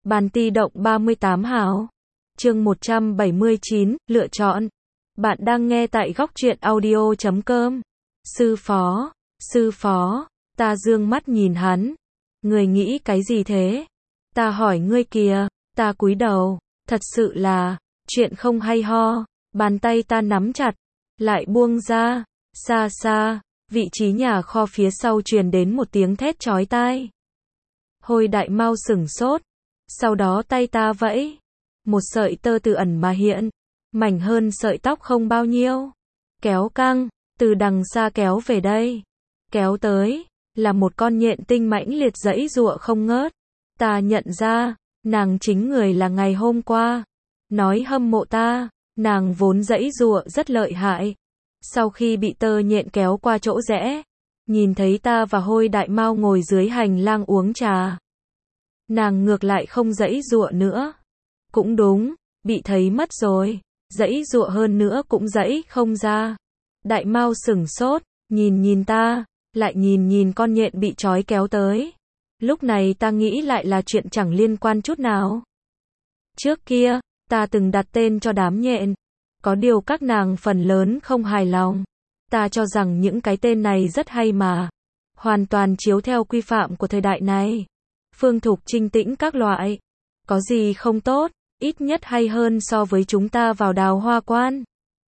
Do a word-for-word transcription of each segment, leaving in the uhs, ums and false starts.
Bàn ti động ba mươi tám hào. Chương một trăm bảy mươi chín, lựa chọn. Bạn đang nghe tại góc truyện audio chấm com. Sư phó, sư phó, ta dương mắt nhìn hắn. Người nghĩ cái gì thế? Ta hỏi ngươi kìa, ta cúi đầu, thật sự là, chuyện không hay ho. Bàn tay ta nắm chặt, lại buông ra, xa xa, vị trí nhà kho phía sau truyền đến một tiếng thét chói tai. Hôi Đại Mao sửng sốt, sau đó tay ta vẫy, một sợi tơ từ ẩn mà hiện, mảnh hơn sợi tóc không bao nhiêu, kéo căng, từ đằng xa kéo về đây, kéo tới, là một con nhện tinh mãnh liệt giãy giụa không ngớt. Ta nhận ra, nàng chính người là ngày hôm qua, nói hâm mộ ta, nàng vốn giãy giụa rất lợi hại. Sau khi bị tơ nhện kéo qua chỗ rẽ, nhìn thấy ta và Hôi Đại Mao ngồi dưới hành lang uống trà, nàng ngược lại không giãy giụa nữa. Cũng đúng, bị thấy mất rồi, giãy giụa hơn nữa cũng giãy không ra. Đại Mao sửng sốt, nhìn nhìn ta, lại nhìn nhìn con nhện bị trói kéo tới. Lúc này ta nghĩ lại là chuyện chẳng liên quan chút nào. Trước kia, ta từng đặt tên cho đám nhện, có điều các nàng phần lớn không hài lòng. Ta cho rằng những cái tên này rất hay mà, hoàn toàn chiếu theo quy phạm của thời đại này. Phương Thục, Trinh Tĩnh các loại, có gì không tốt, ít nhất hay hơn so với chúng ta vào Đào Hoa Quan.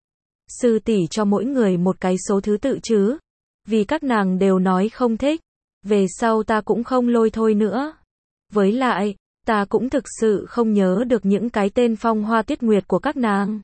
Sư tỷ cho mỗi người một cái số thứ tự chứ, vì các nàng đều nói không thích, về sau ta cũng không lôi thôi nữa. Với lại, ta cũng thực sự không nhớ được những cái tên phong hoa tuyết nguyệt của các nàng.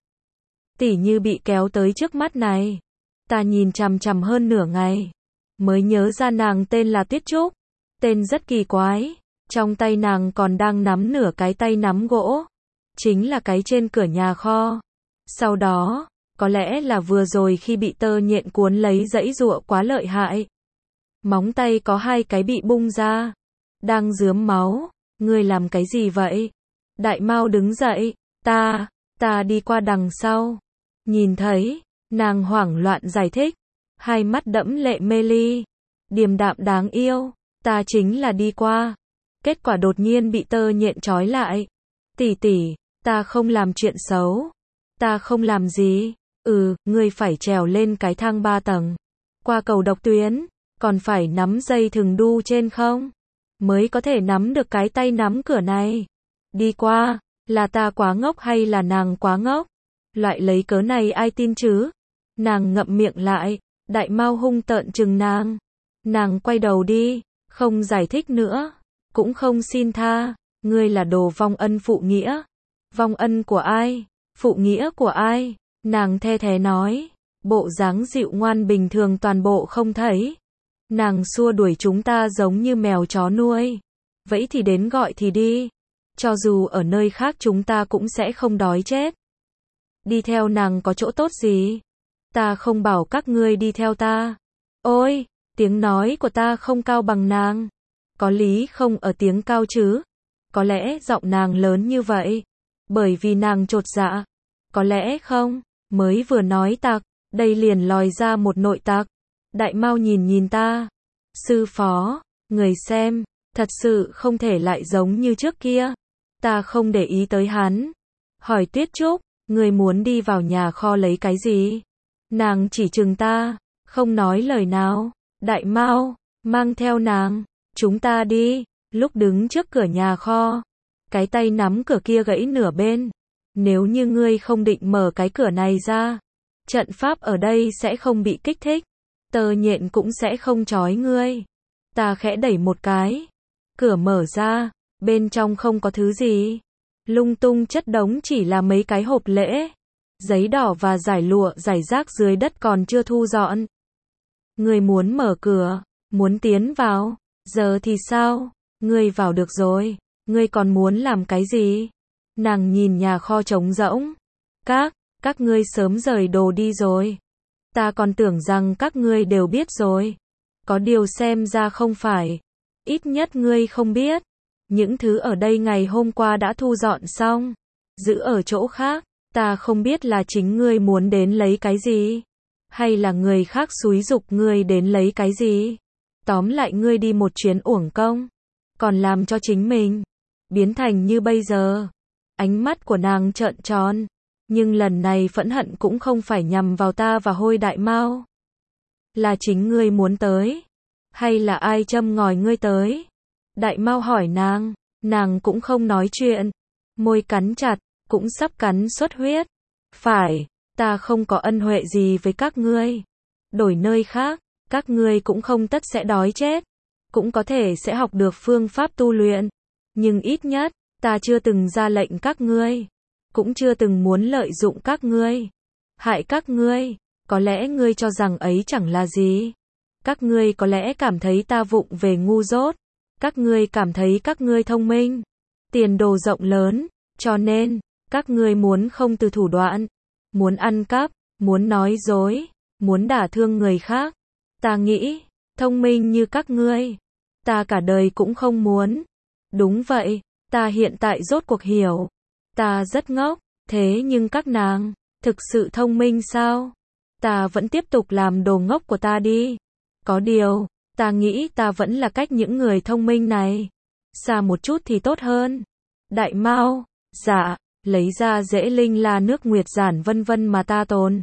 Tỷ như bị kéo tới trước mắt này, ta nhìn chằm chằm hơn nửa ngày, mới nhớ ra nàng tên là Tuyết Trúc, tên rất kỳ quái, trong tay nàng còn đang nắm nửa cái tay nắm gỗ, chính là cái trên cửa nhà kho. Sau đó, có lẽ là vừa rồi khi bị tơ nhện cuốn lấy giãy giụa quá lợi hại, móng tay có hai cái bị bung ra, đang rướm máu. Ngươi làm cái gì vậy? Đại Mao đứng dậy, ta, ta đi qua đằng sau. Nhìn thấy, nàng hoảng loạn giải thích, hai mắt đẫm lệ mê ly, điềm đạm đáng yêu, ta chính là đi qua. Kết quả đột nhiên bị tơ nhện trói lại. Tỷ tỷ, ta không làm chuyện xấu. Ta không làm gì. Ừ, ngươi phải trèo lên cái thang ba tầng, qua cầu độc tuyến, còn phải nắm dây thừng đu trên không, mới có thể nắm được cái tay nắm cửa này. Đi qua, là ta quá ngốc hay là nàng quá ngốc? Loại lấy cớ này ai tin chứ? Nàng ngậm miệng lại, Đại Mao hung tợn trừng nàng. Nàng quay đầu đi, không giải thích nữa, cũng không xin tha. Ngươi là đồ vong ân phụ nghĩa. Vong ân của ai? Phụ nghĩa của ai? Nàng the thé nói, bộ dáng dịu ngoan bình thường toàn bộ không thấy. Nàng xua đuổi chúng ta giống như mèo chó nuôi. Vẫy thì đến gọi thì đi. Cho dù ở nơi khác chúng ta cũng sẽ không đói chết. Đi theo nàng có chỗ tốt gì? Ta không bảo các ngươi đi theo ta. Ôi, tiếng nói của ta không cao bằng nàng. Có lý không ở tiếng cao chứ? Có lẽ giọng nàng lớn như vậy bởi vì nàng chột dạ. Có lẽ không, mới vừa nói tặc, đây liền lòi ra một nội tặc. Đại Mao nhìn nhìn ta. Sư phó, người xem, thật sự không thể lại giống như trước kia. Ta không để ý tới hắn. Hỏi Tuyết Trúc, người muốn đi vào nhà kho lấy cái gì? Nàng chỉ trừng ta, không nói lời nào. Đại Mao, mang theo nàng, chúng ta đi. Lúc đứng trước cửa nhà kho, cái tay nắm cửa kia gãy nửa bên. Nếu như ngươi không định mở cái cửa này ra, trận pháp ở đây sẽ không bị kích thích. Tơ nhện cũng sẽ không trói ngươi. Ta khẽ đẩy một cái, cửa mở ra, bên trong không có thứ gì. Lung tung chất đống chỉ là mấy cái hộp lễ, giấy đỏ và giải lụa rải rác dưới đất còn chưa thu dọn. Ngươi muốn mở cửa, muốn tiến vào, giờ thì sao? Ngươi vào được rồi, ngươi còn muốn làm cái gì? Nàng nhìn nhà kho trống rỗng. Các, các ngươi sớm rời đồ đi rồi. Ta còn tưởng rằng các ngươi đều biết rồi. Có điều xem ra không phải. Ít nhất ngươi không biết. Những thứ ở đây ngày hôm qua đã thu dọn xong, giữ ở chỗ khác. Ta không biết là chính ngươi muốn đến lấy cái gì, hay là người khác xúi giục ngươi đến lấy cái gì. Tóm lại ngươi đi một chuyến uổng công, còn làm cho chính mình. biến thành như bây giờ. Ánh mắt của nàng trợn tròn, nhưng lần này phẫn hận cũng không phải nhằm vào ta và Hôi Đại Mao. Là chính ngươi muốn tới, hay là ai châm ngòi ngươi tới? Đại Mao hỏi nàng, nàng cũng không nói chuyện, môi cắn chặt, cũng sắp cắn xuất huyết. Phải, ta không có ân huệ gì với các ngươi. Đổi nơi khác, các ngươi cũng không tất sẽ đói chết, cũng có thể sẽ học được phương pháp tu luyện, nhưng ít nhất, ta chưa từng ra lệnh các ngươi, cũng chưa từng muốn lợi dụng các ngươi, hại các ngươi. Có lẽ ngươi cho rằng ấy chẳng là gì. Các ngươi có lẽ cảm thấy ta vụng về ngu dốt. Các ngươi cảm thấy các ngươi thông minh, tiền đồ rộng lớn, cho nên, các ngươi muốn không từ thủ đoạn, muốn ăn cắp, muốn nói dối, muốn đả thương người khác. Ta nghĩ, thông minh như các ngươi, ta cả đời cũng không muốn. Đúng vậy, ta hiện tại rốt cuộc hiểu. Ta rất ngốc, thế nhưng các nàng, thực sự thông minh sao? Ta vẫn tiếp tục làm đồ ngốc của ta đi. Có điều, ta nghĩ ta vẫn là cách những người thông minh này. Xa một chút thì tốt hơn. Đại Mao, dạ, lấy ra Dễ Linh La nước nguyệt giản vân vân mà ta tồn.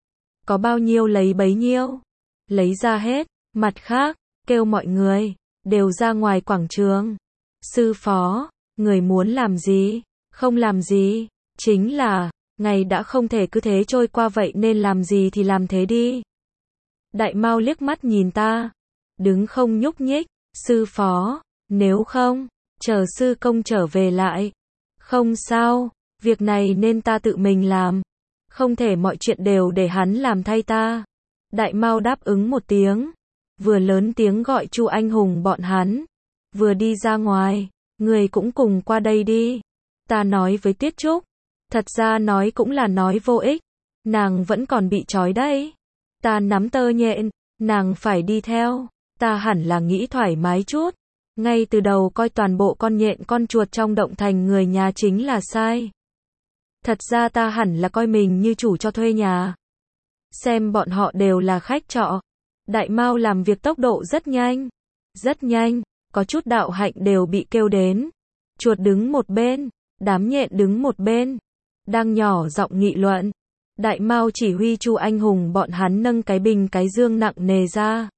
Có bao nhiêu lấy bấy nhiêu. Lấy ra hết, mặt khác, kêu mọi người, đều ra ngoài quảng trường. Sư phó, người muốn làm gì, không làm gì, chính là, ngày đã không thể cứ thế trôi qua vậy nên làm gì thì làm thế đi. Đại Mao liếc mắt nhìn ta, đứng không nhúc nhích, sư phó, nếu không, chờ sư công trở về lại. Không sao, việc này nên ta tự mình làm, không thể mọi chuyện đều để hắn làm thay ta. Đại Mao đáp ứng một tiếng, vừa lớn tiếng gọi Chu Anh Hùng bọn hắn, vừa đi ra ngoài, người cũng cùng qua đây đi. Ta nói với Tiết Trúc, thật ra nói cũng là nói vô ích, nàng vẫn còn bị trói đấy. Ta nắm tơ nhện, nàng phải đi theo, ta hẳn là nghĩ thoải mái chút. Ngay từ đầu coi toàn bộ con nhện con chuột trong động thành người nhà chính là sai. Thật ra ta hẳn là coi mình như chủ cho thuê nhà. Xem bọn họ đều là khách trọ. Đại Mao làm việc tốc độ rất nhanh. Rất nhanh, có chút đạo hạnh đều bị kêu đến. Chuột đứng một bên, đám nhện đứng một bên. Đang nhỏ giọng nghị luận. Đại Mao chỉ huy Chu Anh Hùng bọn hắn nâng cái bình cái dương nặng nề ra.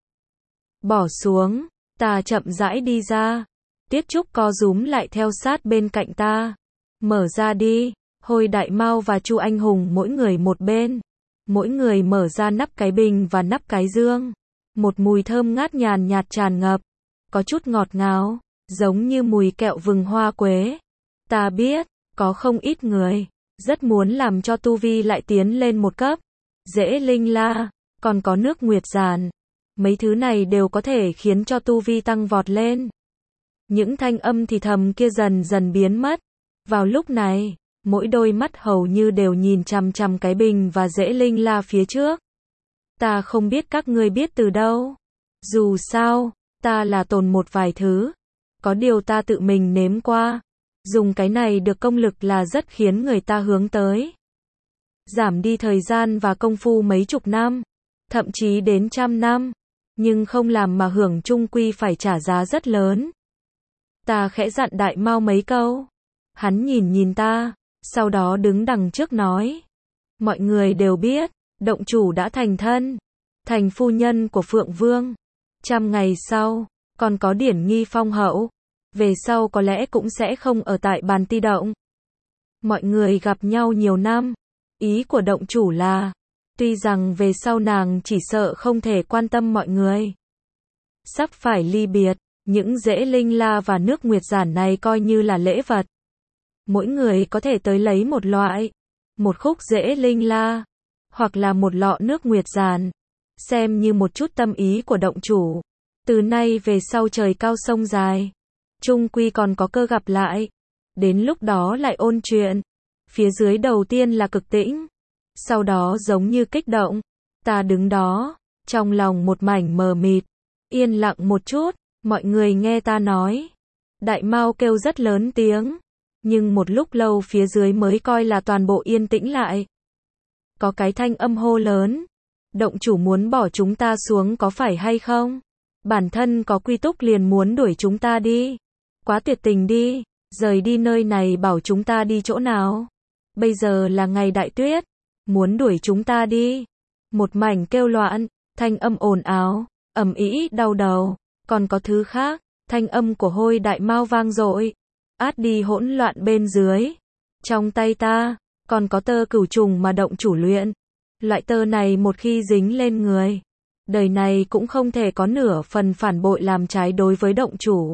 Bỏ xuống, ta chậm rãi đi ra. Tiết Trúc co rúm lại theo sát bên cạnh ta. Mở ra đi. Hôi Đại Mao và Chu Anh Hùng mỗi người một bên. Mỗi người mở ra nắp cái bình và nắp cái dương. Một mùi thơm ngát nhàn nhạt tràn ngập. Có chút ngọt ngào, giống như mùi kẹo vừng hoa quế. Ta biết, có không ít người rất muốn làm cho tu vi lại tiến lên một cấp. Dễ Linh La, còn có nước nguyệt giản. Mấy thứ này đều có thể khiến cho tu vi tăng vọt lên. Những thanh âm thì thầm kia dần dần biến mất. Vào lúc này, mỗi đôi mắt hầu như đều nhìn chằm chằm cái bình và Dễ Linh La phía trước. Ta không biết các ngươi biết từ đâu. Dù sao, ta là tồn một vài thứ. Có điều ta tự mình nếm qua. Dùng cái này được công lực là rất khiến người ta hướng tới. Giảm đi thời gian và công phu mấy chục năm, thậm chí đến trăm năm. Nhưng không làm mà hưởng chung quy phải trả giá rất lớn. Ta khẽ dặn Đại Mao mấy câu. Hắn nhìn nhìn ta, sau đó đứng đằng trước nói. Mọi người đều biết, động chủ đã thành thân, thành phu nhân của Phượng Vương. Trăm ngày sau, còn có điển nghi phong hậu. Về sau có lẽ cũng sẽ không ở tại bàn ti động. Mọi người gặp nhau nhiều năm. Ý của động chủ là, tuy rằng về sau nàng chỉ sợ không thể quan tâm mọi người. Sắp phải ly biệt, những Dễ Linh La và nước nguyệt giản này coi như là lễ vật. Mỗi người có thể tới lấy một loại, một khúc Dễ Linh La, hoặc là một lọ nước nguyệt giản, xem như một chút tâm ý của động chủ. Từ nay về sau trời cao sông dài, chung quy còn có cơ gặp lại. Đến lúc đó lại ôn chuyện. Phía dưới đầu tiên là cực tĩnh, sau đó giống như kích động. Ta đứng đó, trong lòng một mảnh mờ mịt, yên lặng một chút, mọi người nghe ta nói. Đại Mao kêu rất lớn tiếng, nhưng một lúc lâu phía dưới mới coi là toàn bộ yên tĩnh lại. Có cái thanh âm hô lớn, động chủ muốn bỏ chúng ta xuống có phải hay không? Bản thân có quy túc liền muốn đuổi chúng ta đi. Quá tuyệt tình đi. Rời đi nơi này bảo chúng ta đi chỗ nào? Bây giờ là ngày đại tuyết, muốn đuổi chúng ta đi. Một mảnh kêu loạn, thanh âm ồn ào, ầm ĩ đau đầu, còn có thứ khác, thanh âm của Hôi Đại Mao vang dội, át đi hỗn loạn bên dưới. Trong tay ta, còn có tơ cửu trùng mà động chủ luyện. Loại tơ này một khi dính lên người, đời này cũng không thể có nửa phần phản bội làm trái đối với động chủ.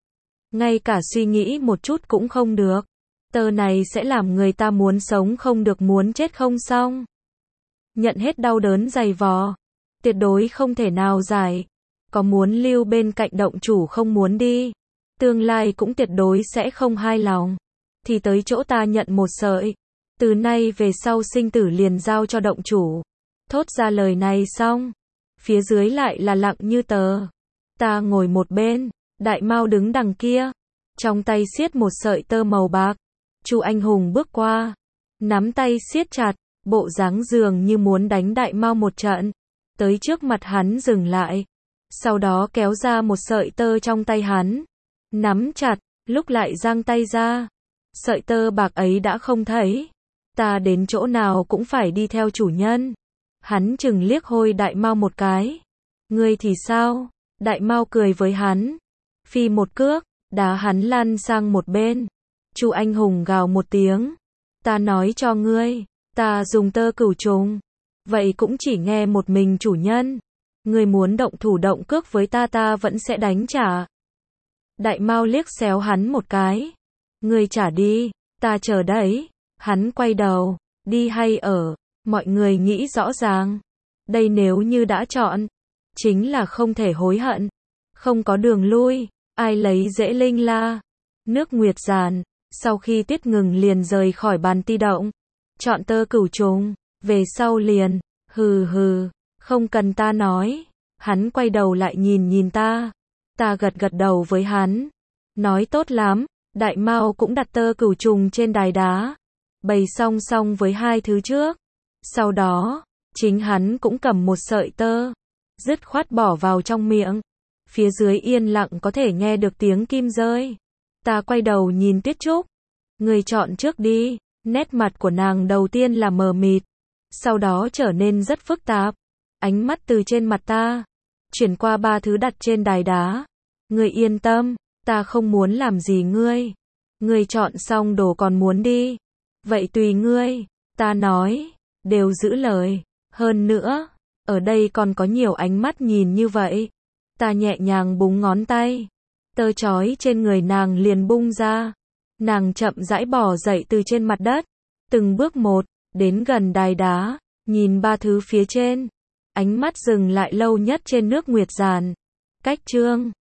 Ngay cả suy nghĩ một chút cũng không được. Tơ này sẽ làm người ta muốn sống không được muốn chết không xong. Nhận hết đau đớn dày vò, tuyệt đối không thể nào giải. Có muốn lưu bên cạnh động chủ không muốn đi, tương lai cũng tuyệt đối sẽ không hài lòng. Thì tới chỗ ta nhận một sợi, từ nay về sau sinh tử liền giao cho động chủ. Thốt ra lời này xong, phía dưới lại là lặng như tờ. Ta ngồi một bên, Đại Mao đứng đằng kia, trong tay siết một sợi tơ màu bạc. Chu Anh Hùng bước qua, nắm tay siết chặt, bộ dáng dường như muốn đánh Đại Mao một trận. Tới trước mặt hắn dừng lại, sau đó kéo ra một sợi tơ trong tay hắn, nắm chặt, lúc lại giang tay ra. Sợi tơ bạc ấy đã không thấy. Ta đến chỗ nào cũng phải đi theo chủ nhân. Hắn chừng liếc Hôi Đại Mao một cái. Ngươi thì sao? Đại Mao cười với hắn, phi một cước, đá hắn lăn sang một bên. Chu Anh Hùng gào một tiếng. Ta nói cho ngươi, ta dùng tơ cửu trùng, vậy cũng chỉ nghe một mình chủ nhân. Ngươi muốn động thủ động cước với ta ta vẫn sẽ đánh trả. Đại Mao liếc xéo hắn một cái. Ngươi trả đi, ta chờ đấy. Hắn quay đầu, đi hay ở, mọi người nghĩ rõ ràng. Đây nếu như đã chọn, chính là không thể hối hận. Không có đường lui, ai lấy dễ linh la. Nước Nguyệt Giàn, sau khi tuyết ngừng liền rời khỏi bàn ti động. Chọn tơ cửu trùng, về sau liền, hừ hừ, không cần ta nói. Hắn quay đầu lại nhìn nhìn ta. Ta gật gật đầu với hắn. Nói tốt lắm, Đại Mao cũng đặt tơ cửu trùng trên đài đá. Bày song song với hai thứ trước. Sau đó, chính hắn cũng cầm một sợi tơ, dứt khoát bỏ vào trong miệng. Phía dưới yên lặng có thể nghe được tiếng kim rơi. Ta quay đầu nhìn Tuyết Trúc. Người chọn trước đi. Nét mặt của nàng đầu tiên là mờ mịt, sau đó trở nên rất phức tạp. Ánh mắt từ trên mặt ta chuyển qua ba thứ đặt trên đài đá. Ngươi yên tâm, ta không muốn làm gì ngươi. Ngươi chọn xong đồ còn muốn đi, vậy tùy ngươi. Ta nói, đều giữ lời. Hơn nữa, ở đây còn có nhiều ánh mắt nhìn như vậy. Ta nhẹ nhàng búng ngón tay, tơ chói trên người nàng liền bung ra. Nàng chậm rãi bò dậy từ trên mặt đất, từng bước một, đến gần đài đá, nhìn ba thứ phía trên. Ánh mắt dừng lại lâu nhất trên nước Nguyệt Giàn. Cách chương